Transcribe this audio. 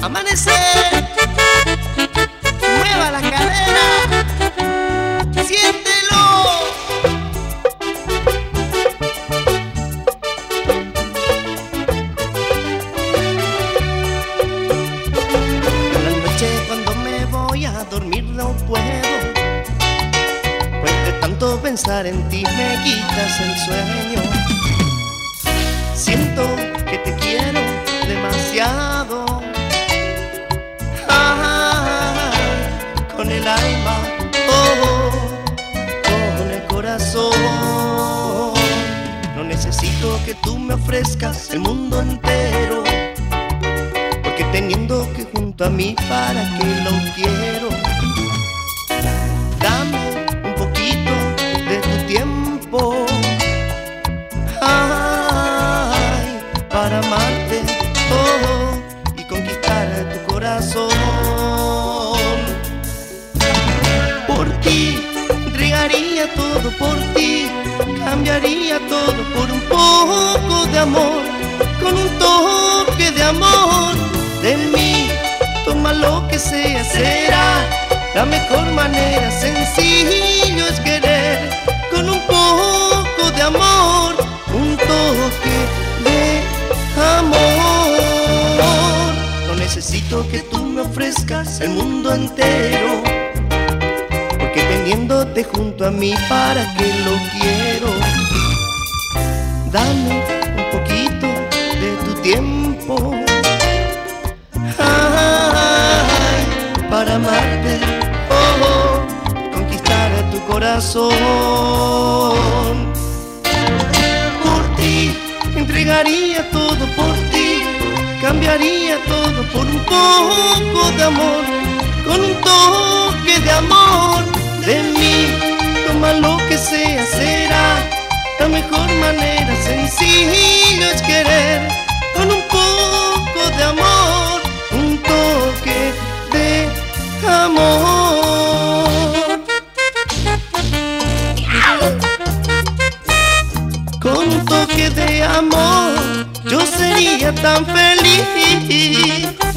Amanecer, mueva la cadera, siéntelo. En la noche cuando me voy a dormir no puedo, pues de tanto pensar en ti me quitas el sueño. Siento que te quiero demasiado, con el alma, con el corazón. No necesito que tú me ofrezcas el mundo entero, porque teniendo que junto a mí, ¿para qué lo quiero? Dame un poquito de tu tiempo, para amarte y conquistar tu corazón. Por ti entregaría todo, por ti cambiaría todo por un poco de amor, con un toque de amor de mí. Toma lo que sea, será la mejor manera. Sencillo es querer, con un poco de amor, un toque de amor. No necesito que tú me ofrezcas el mundo entero, porque teniéndote junto a mí, ¿para qué lo quiero? Dame un poquito de tu tiempo, para amarte, conquistar tu corazón. Por ti entregaría todo, por ti cambiaría todo por un poco de amor, con un toque de amor de mí. Toma lo que sea, será la mejor manera. Sencillo es querer, con un poco de amor, un toque de amor. Con un toque de amor yo sería tan feliz.